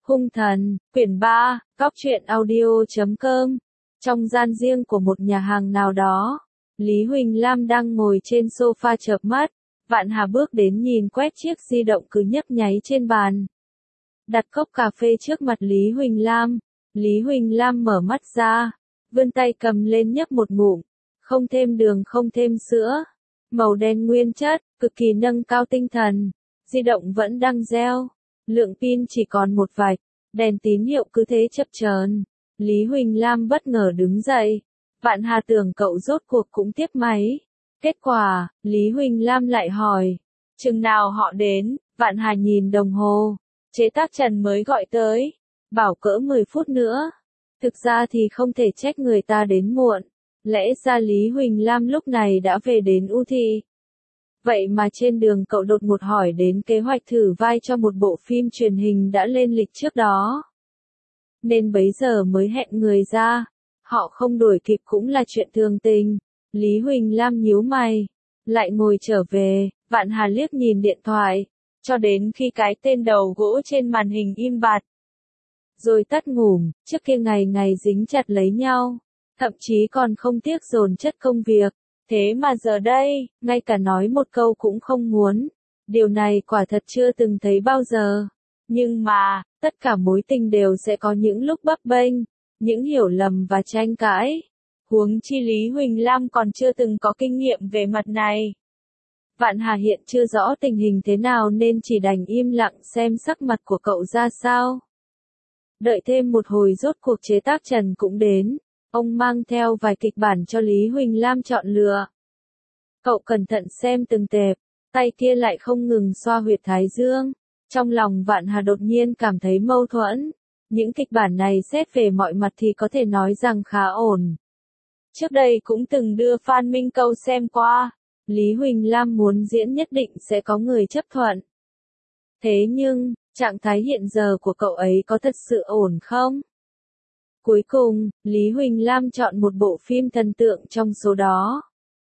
Hung thần, quyển 3, Cóc truyện audio.com. Trong gian riêng của một nhà hàng nào đó, Lý Huỳnh Lam đang ngồi trên sofa chợp mắt, Vạn Hà bước đến nhìn quét chiếc di động cứ nhấp nháy trên bàn. Đặt cốc cà phê trước mặt Lý Huỳnh Lam, Lý Huỳnh Lam mở mắt ra, vươn tay cầm lên nhấp một ngụm, không thêm đường không thêm sữa, màu đen nguyên chất, cực kỳ nâng cao tinh thần, di động vẫn đang reo. Lượng pin chỉ còn một vạch, đèn tín hiệu cứ thế chập chờn. Lý Huỳnh Lam bất ngờ đứng dậy. Vạn Hà tưởng cậu rốt cuộc cũng tiếp máy. Kết quả, Lý Huỳnh Lam lại hỏi. Chừng nào họ đến? Vạn Hà nhìn đồng hồ. Chế tác Trần mới gọi tới. Bảo cỡ 10 phút nữa. Thực ra thì không thể trách người ta đến muộn. Lẽ ra Lý Huỳnh Lam lúc này đã về đến U Thị. Vậy mà trên đường cậu đột ngột hỏi đến kế hoạch thử vai cho một bộ phim truyền hình đã lên lịch trước đó. Nên bấy giờ mới hẹn người ra. Họ không đuổi kịp cũng là chuyện thường tình. Lý Huỳnh Lam nhíu mày. Lại ngồi trở về, Vạn Hà liếc nhìn điện thoại. Cho đến khi cái tên đầu gỗ trên màn hình im bặt. Rồi tắt ngủm, trước kia ngày ngày dính chặt lấy nhau. Thậm chí còn không tiếc dồn chất công việc. Thế mà giờ đây, ngay cả nói một câu cũng không muốn. Điều này quả thật chưa từng thấy bao giờ. Nhưng mà, tất cả mối tình đều sẽ có những lúc bấp bênh, những hiểu lầm và tranh cãi. Huống chi Lý Huỳnh Lam còn chưa từng có kinh nghiệm về mặt này. Vạn Hà hiện chưa rõ tình hình thế nào nên chỉ đành im lặng xem sắc mặt của cậu ra sao. Đợi thêm một hồi rốt cuộc chế tác Trần cũng đến. Ông mang theo vài kịch bản cho Lý Huỳnh Lam chọn lựa. Cậu cẩn thận xem từng tệp, tay kia lại không ngừng xoa huyệt thái dương. Trong lòng Vạn Hà đột nhiên cảm thấy mâu thuẫn. Những kịch bản này xét về mọi mặt thì có thể nói rằng khá ổn. Trước đây cũng từng đưa Phan Minh Câu xem qua. Lý Huỳnh Lam muốn diễn nhất định sẽ có người chấp thuận. Thế nhưng, trạng thái hiện giờ của cậu ấy có thật sự ổn không? Cuối cùng, Lý Huỳnh Lam chọn một bộ phim thần tượng trong số đó.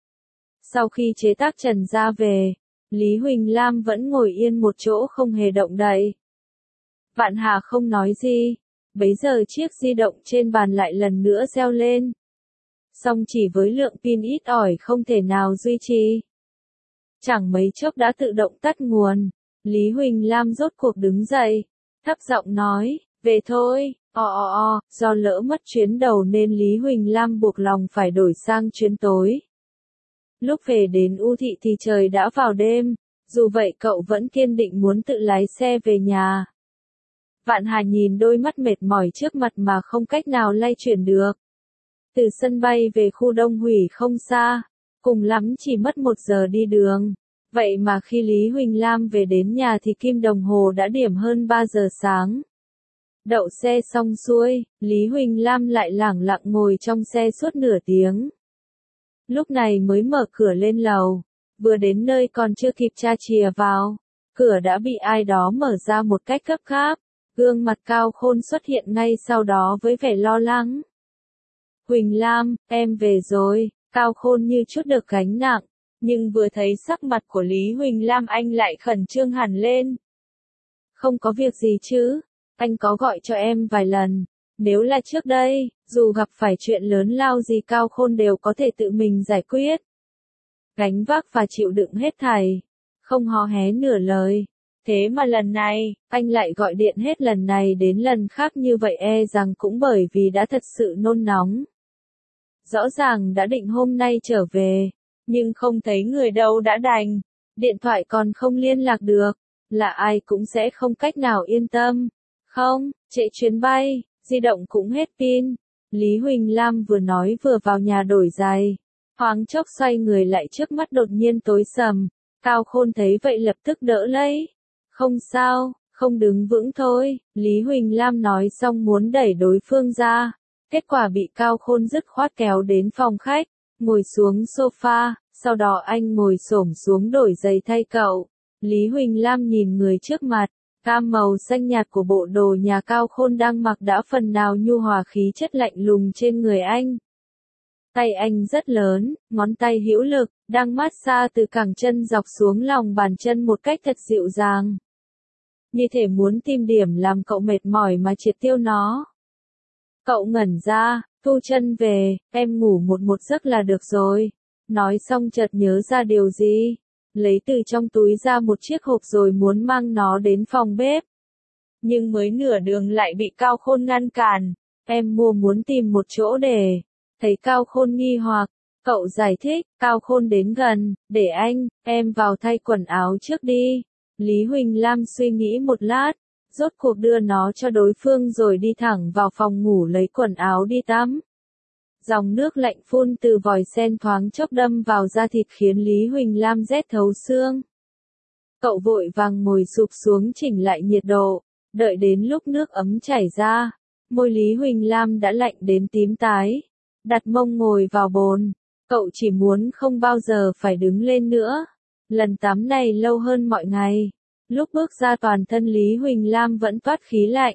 Sau khi chế tác Trần ra về, Lý Huỳnh Lam vẫn ngồi yên một chỗ không hề động đậy. Vạn Hà không nói gì, bấy giờ chiếc di động trên bàn lại lần nữa reo lên. Song chỉ với lượng pin ít ỏi không thể nào duy trì. Chẳng mấy chốc đã tự động tắt nguồn, Lý Huỳnh Lam rốt cuộc đứng dậy, thấp giọng nói, về thôi. Do lỡ mất chuyến đầu nên Lý Huỳnh Lam buộc lòng phải đổi sang chuyến tối. Lúc về đến U Thị thì trời đã vào đêm, dù vậy cậu vẫn kiên định muốn tự lái xe về nhà. Vạn Hà nhìn đôi mắt mệt mỏi trước mặt mà không cách nào lay chuyển được. Từ sân bay về khu Đông Hủy không xa, cùng lắm chỉ mất 1 giờ đi đường. Vậy mà khi Lý Huỳnh Lam về đến nhà thì kim đồng hồ đã điểm hơn 3 giờ sáng. Đậu xe xong xuôi, Lý Huỳnh Lam lại lẳng lặng ngồi trong xe suốt nửa tiếng. Lúc này mới mở cửa lên lầu, vừa đến nơi còn chưa kịp tra chìa vào, cửa đã bị ai đó mở ra một cách gấp gáp, gương mặt Cao Khôn xuất hiện ngay sau đó với vẻ lo lắng. Huỳnh Lam, em về rồi, Cao Khôn như chút được gánh nặng, nhưng vừa thấy sắc mặt của Lý Huỳnh Lam anh lại khẩn trương hẳn lên. Không có việc gì chứ? Anh có gọi cho em vài lần. Nếu là trước đây, dù gặp phải chuyện lớn lao gì Cao Khôn đều có thể tự mình giải quyết. Gánh vác và chịu đựng hết thảy. Không hò hé nửa lời. Thế mà lần này, anh lại gọi điện hết lần này đến lần khác như vậy rằng cũng bởi vì đã thật sự nôn nóng. Rõ ràng đã định hôm nay trở về, nhưng không thấy người đâu đã đành. Điện thoại còn không liên lạc được, là ai cũng sẽ không cách nào yên tâm. Không, trễ chuyến bay, di động cũng hết pin. Lý Huỳnh Lam vừa nói vừa vào nhà đổi giày. Thoáng chốc xoay người lại trước mắt đột nhiên tối sầm. Cao Khôn thấy vậy lập tức đỡ lấy. Không sao, không đứng vững thôi. Lý Huỳnh Lam nói xong muốn đẩy đối phương ra. Kết quả bị Cao Khôn dứt khoát kéo đến phòng khách, ngồi xuống sofa, sau đó anh ngồi xổm xuống đổi giày thay cậu. Lý Huỳnh Lam nhìn người trước mặt. Cam màu xanh nhạt của bộ đồ nhà Cao Khôn đang mặc đã phần nào nhu hòa khí chất lạnh lùng trên người anh. Tay anh rất lớn, ngón tay hữu lực, đang mát xa từ cẳng chân dọc xuống lòng bàn chân một cách thật dịu dàng. như thể muốn tìm điểm làm cậu mệt mỏi mà triệt tiêu nó. Cậu ngẩn ra, thu chân về, em ngủ một giấc là được rồi. Nói xong chợt nhớ ra điều gì, lấy từ trong túi ra một chiếc hộp rồi muốn mang nó đến phòng bếp. Nhưng mới nửa đường lại bị Cao Khôn ngăn cản, em muốn tìm một chỗ để. Thấy Cao Khôn nghi hoặc, cậu giải thích, Cao Khôn đến gần, để em vào thay quần áo trước đi. Lý Huỳnh Lam suy nghĩ một lát, rốt cuộc đưa nó cho đối phương rồi đi thẳng vào phòng ngủ lấy quần áo đi tắm. Dòng nước lạnh phun từ vòi sen thoáng chốc đâm vào da thịt khiến Lý Huỳnh Lam rét thấu xương. Cậu vội vàng ngồi sụp xuống chỉnh lại nhiệt độ, đợi đến lúc nước ấm chảy ra, môi Lý Huỳnh Lam đã lạnh đến tím tái. Đặt mông ngồi vào bồn, cậu chỉ muốn không bao giờ phải đứng lên nữa. Lần tắm này lâu hơn mọi ngày, lúc bước ra toàn thân Lý Huỳnh Lam vẫn toát khí lạnh.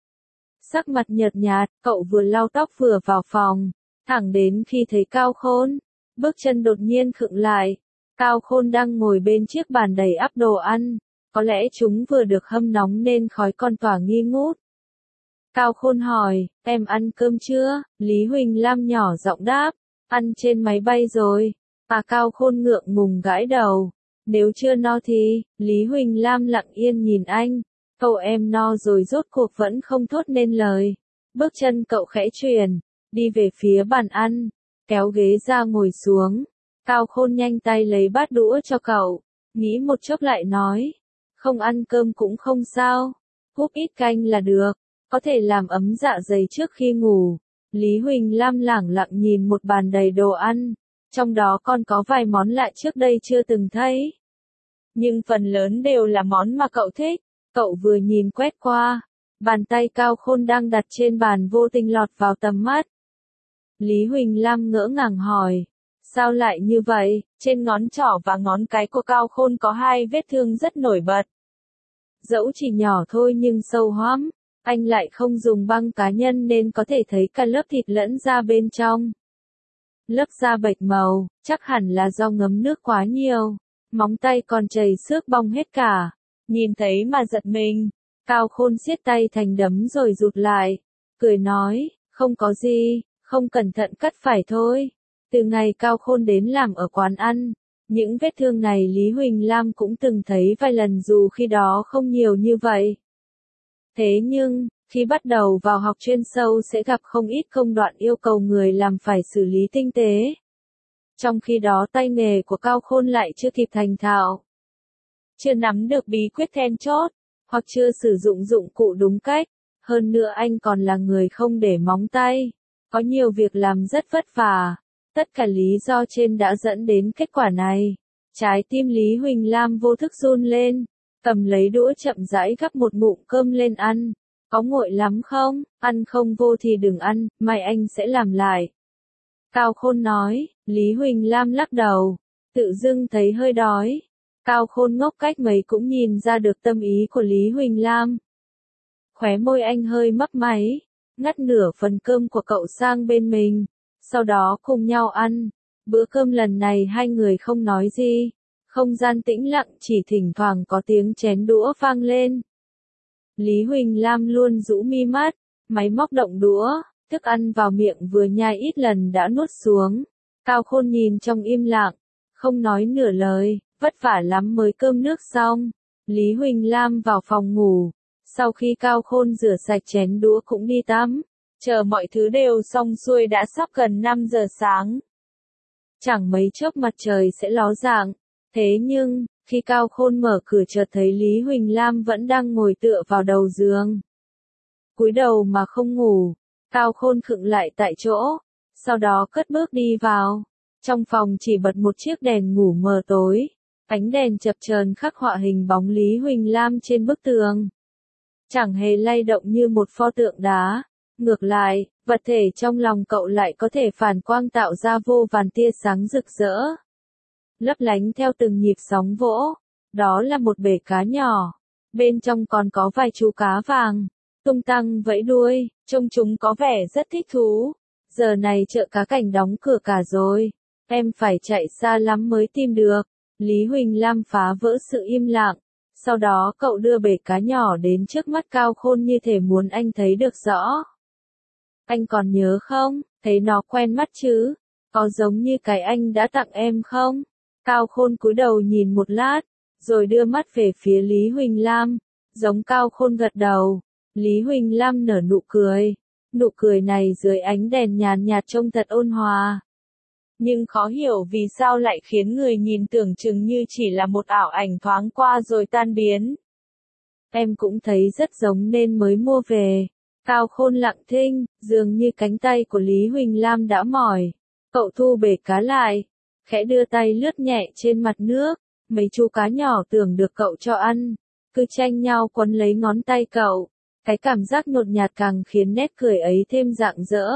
Sắc mặt nhợt nhạt, cậu vừa lau tóc vừa vào phòng, thẳng đến khi thấy Cao Khôn, bước chân đột nhiên khựng lại. Cao Khôn đang ngồi bên chiếc bàn đầy ắp đồ ăn, có lẽ chúng vừa được hâm nóng nên khói còn tỏa nghi ngút. Cao Khôn hỏi, em ăn cơm chưa? Lý Huỳnh Lam nhỏ giọng đáp, ăn trên máy bay rồi. Cao Khôn ngượng ngùng gãi đầu, nếu chưa no thì. Lý Huỳnh Lam lặng yên nhìn anh, cậu em no rồi rốt cuộc vẫn không thốt nên lời. Bước chân cậu khẽ chuyển, đi về phía bàn ăn, kéo ghế ra ngồi xuống. Cao Khôn nhanh tay lấy bát đũa cho cậu, nghĩ một chốc lại nói, không ăn cơm cũng không sao, húp ít canh là được, có thể làm ấm dạ dày trước khi ngủ. Lý Huỳnh Lam lẳng lặng nhìn một bàn đầy đồ ăn, trong đó còn có vài món lạ trước đây chưa từng thấy. Nhưng phần lớn đều là món mà cậu thích. Cậu vừa nhìn quét qua, bàn tay Cao Khôn đang đặt trên bàn vô tình lọt vào tầm mắt. Lý Huỳnh Lam ngỡ ngàng hỏi, sao lại như vậy? Trên ngón trỏ và ngón cái của Cao Khôn có hai vết thương rất nổi bật. Dẫu chỉ nhỏ thôi nhưng sâu hoắm, anh lại không dùng băng cá nhân nên có thể thấy cả lớp thịt lẫn da bên trong. Lớp da bệch màu, chắc hẳn là do ngấm nước quá nhiều, móng tay còn chảy xước bong hết cả. Nhìn thấy mà giật mình, Cao Khôn siết tay thành đấm rồi rụt lại, cười nói, không có gì, không cẩn thận cắt phải thôi. Từ ngày Cao Khôn đến làm ở quán ăn, những vết thương này Lý Huỳnh Lam cũng từng thấy vài lần dù khi đó không nhiều như vậy. Thế nhưng, khi bắt đầu vào học chuyên sâu sẽ gặp không ít công đoạn yêu cầu người làm phải xử lý tinh tế. Trong khi đó tay nghề của Cao Khôn lại chưa kịp thành thạo. Chưa nắm được bí quyết then chốt, hoặc chưa sử dụng dụng cụ đúng cách, hơn nữa anh còn là người không để móng tay, có nhiều việc làm rất vất vả. Tất cả lý do trên đã dẫn đến kết quả này. Trái tim Lý Huỳnh Lam vô thức run lên, cầm lấy đũa chậm rãi gắp một ngụm cơm lên ăn. Có nguội lắm không? Ăn không vô thì đừng ăn, mai anh sẽ làm lại. Cao Khôn nói. Lý Huỳnh Lam lắc đầu, tự dưng thấy hơi đói. Cao Khôn ngốc cách mấy cũng nhìn ra được tâm ý của Lý Huỳnh Lam. Khóe môi anh hơi mấp máy, ngắt nửa phần cơm của cậu sang bên mình, sau đó cùng nhau ăn. Bữa cơm lần này hai người không nói gì, không gian tĩnh lặng chỉ thỉnh thoảng có tiếng chén đũa vang lên. Lý Huỳnh Lam luôn rũ mi mắt, máy móc động đũa, thức ăn vào miệng vừa nhai ít lần đã nuốt xuống. Cao Khôn nhìn trong im lặng, không nói nửa lời, vất vả lắm mới cơm nước xong. Lý Huỳnh Lam vào phòng ngủ, sau khi Cao Khôn rửa sạch chén đũa cũng đi tắm, chờ mọi thứ đều xong xuôi đã sắp gần 5 giờ sáng. Chẳng mấy chốc mặt trời sẽ ló dạng, thế nhưng, khi Cao Khôn mở cửa chợt thấy Lý Huỳnh Lam vẫn đang ngồi tựa vào đầu giường. Cúi đầu mà không ngủ, Cao Khôn khựng lại tại chỗ, sau đó cất bước đi vào. Trong phòng chỉ bật một chiếc đèn ngủ mờ tối, ánh đèn chập chờn khắc họa hình bóng Lý Huỳnh Lam trên bức tường. Chẳng hề lay động như một pho tượng đá, ngược lại, vật thể trong lòng cậu lại có thể phản quang tạo ra vô vàn tia sáng rực rỡ, lấp lánh theo từng nhịp sóng vỗ. Đó là một bể cá nhỏ, bên trong còn có vài chú cá vàng, tung tăng vẫy đuôi, trông chúng có vẻ rất thích thú. Giờ này chợ cá cảnh đóng cửa cả rồi, em phải chạy xa lắm mới tìm được. Lý Huỳnh Lam phá vỡ sự im lặng, Sau đó cậu đưa bể cá nhỏ đến trước mắt Cao Khôn như thể muốn anh thấy được rõ. Anh còn nhớ không, thấy nó quen mắt chứ, có giống như cái anh đã tặng em không? Cao Khôn cúi đầu nhìn một lát, rồi đưa mắt về phía Lý Huỳnh Lam, giống Cao Khôn gật đầu. Lý Huỳnh Lam nở nụ cười, nụ cười này dưới ánh đèn nhàn nhạt trông thật ôn hòa. Nhưng khó hiểu vì sao lại khiến người nhìn tưởng chừng như chỉ là một ảo ảnh thoáng qua rồi tan biến. Em cũng thấy rất giống nên mới mua về. Cao Khôn lặng thinh, dường như cánh tay của Lý Huỳnh Lam đã mỏi. Cậu thu bể cá lại, khẽ đưa tay lướt nhẹ trên mặt nước. Mấy chú cá nhỏ tưởng được cậu cho ăn, cứ tranh nhau quấn lấy ngón tay cậu. Cái cảm giác nhột nhạt càng khiến nét cười ấy thêm rạng rỡ.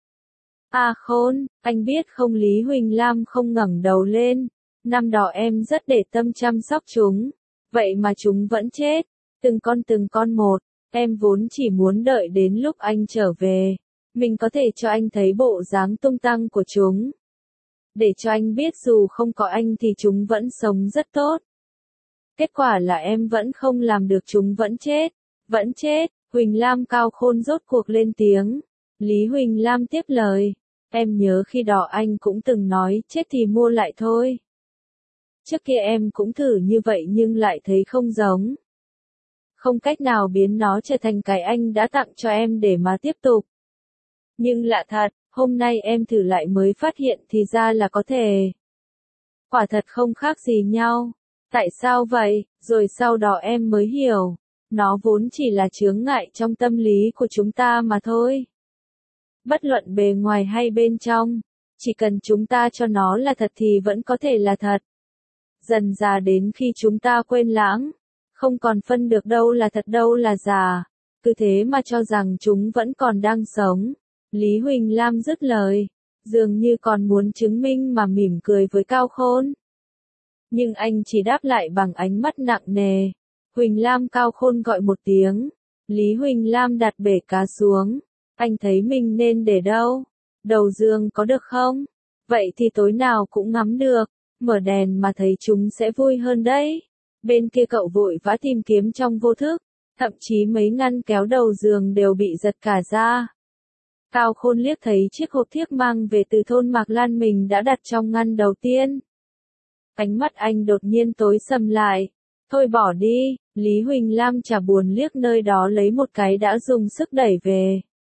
À Khôn, anh biết không? Lý Huỳnh Lam không ngẩng đầu lên. Năm đó em rất để tâm chăm sóc chúng, vậy mà chúng vẫn chết, từng con một. Em vốn chỉ muốn đợi đến lúc anh trở về, mình có thể cho anh thấy bộ dáng tung tăng của chúng. Để cho anh biết dù không có anh thì chúng vẫn sống rất tốt. Kết quả là em vẫn không làm được, chúng vẫn chết. Vẫn chết. Huỳnh Lam. Cao Khôn rốt cuộc lên tiếng. Lý Huỳnh Lam tiếp lời. Em nhớ khi đó anh cũng từng nói chết thì mua lại thôi. Trước kia em cũng thử như vậy nhưng lại thấy không giống. Không cách nào biến nó trở thành cái anh đã tặng cho em để mà tiếp tục. Nhưng lạ thật, hôm nay em thử lại mới phát hiện thì ra là có thể. Quả thật không khác gì nhau. Tại sao vậy? Rồi sau đó em mới hiểu. Nó vốn chỉ là chướng ngại trong tâm lý của chúng ta mà thôi. Bất luận bề ngoài hay bên trong, chỉ cần chúng ta cho nó là thật thì vẫn có thể là thật. Dần dà đến khi chúng ta quên lãng, không còn phân được đâu là thật đâu là giả, cứ thế mà cho rằng chúng vẫn còn đang sống. Lý Huỳnh Lam dứt lời, dường như còn muốn chứng minh mà mỉm cười với Cao Khôn. Nhưng anh chỉ đáp lại bằng ánh mắt nặng nề. Huỳnh Lam. Cao Khôn gọi một tiếng. Lý Huỳnh Lam đặt bể cá xuống. Anh thấy mình nên để đâu? Đầu giường có được không? Vậy thì tối nào cũng ngắm được. Mở đèn mà thấy chúng sẽ vui hơn đấy. Bên kia cậu vội vã tìm kiếm trong vô thức. Thậm chí mấy ngăn kéo đầu giường đều bị giật cả ra. Cao Khôn liếc thấy chiếc hộp thiếc mang về từ thôn Mạc Lan mình đã đặt trong ngăn đầu tiên. Ánh mắt anh đột nhiên tối sầm lại. Thôi bỏ đi. Lý Huỳnh Lam chả buồn liếc nơi đó lấy một cái đã dùng sức đẩy về.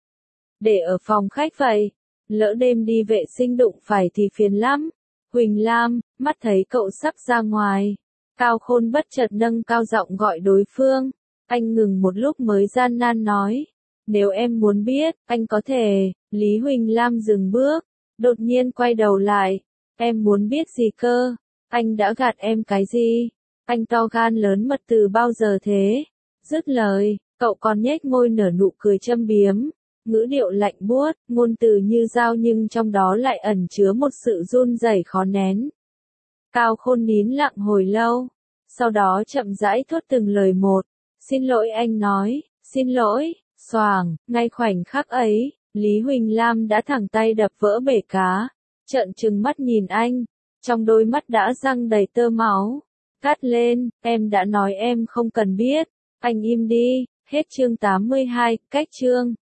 Để ở phòng khách vậy. Lỡ đêm đi vệ sinh đụng phải thì phiền lắm. Huỳnh Lam. Mắt thấy cậu sắp ra ngoài. Cao Khôn bất chợt nâng cao giọng gọi đối phương. Anh ngừng một lúc mới gian nan nói. Nếu em muốn biết, anh có thể. Lý Huỳnh Lam dừng bước. Đột nhiên quay đầu lại. Em muốn biết gì cơ? Anh đã gạt em cái gì? Anh to gan lớn mật từ bao giờ thế? Dứt lời, cậu còn nhếch môi nở nụ cười châm biếm. Ngữ điệu lạnh buốt, ngôn từ như dao nhưng trong đó lại ẩn chứa một sự run rẩy khó nén. Cao Khôn nín lặng hồi lâu. Sau đó chậm rãi thốt từng lời một. Xin lỗi anh nói, xin lỗi. Xoàng, ngay khoảnh khắc ấy, Lý Huỳnh Lam đã thẳng tay đập vỡ bể cá. Trợn trừng mắt nhìn anh. Trong đôi mắt đã răng đầy tơ máu. Gắt lên, em đã nói em không cần biết. Anh im đi. Hết chương 82, cách chương.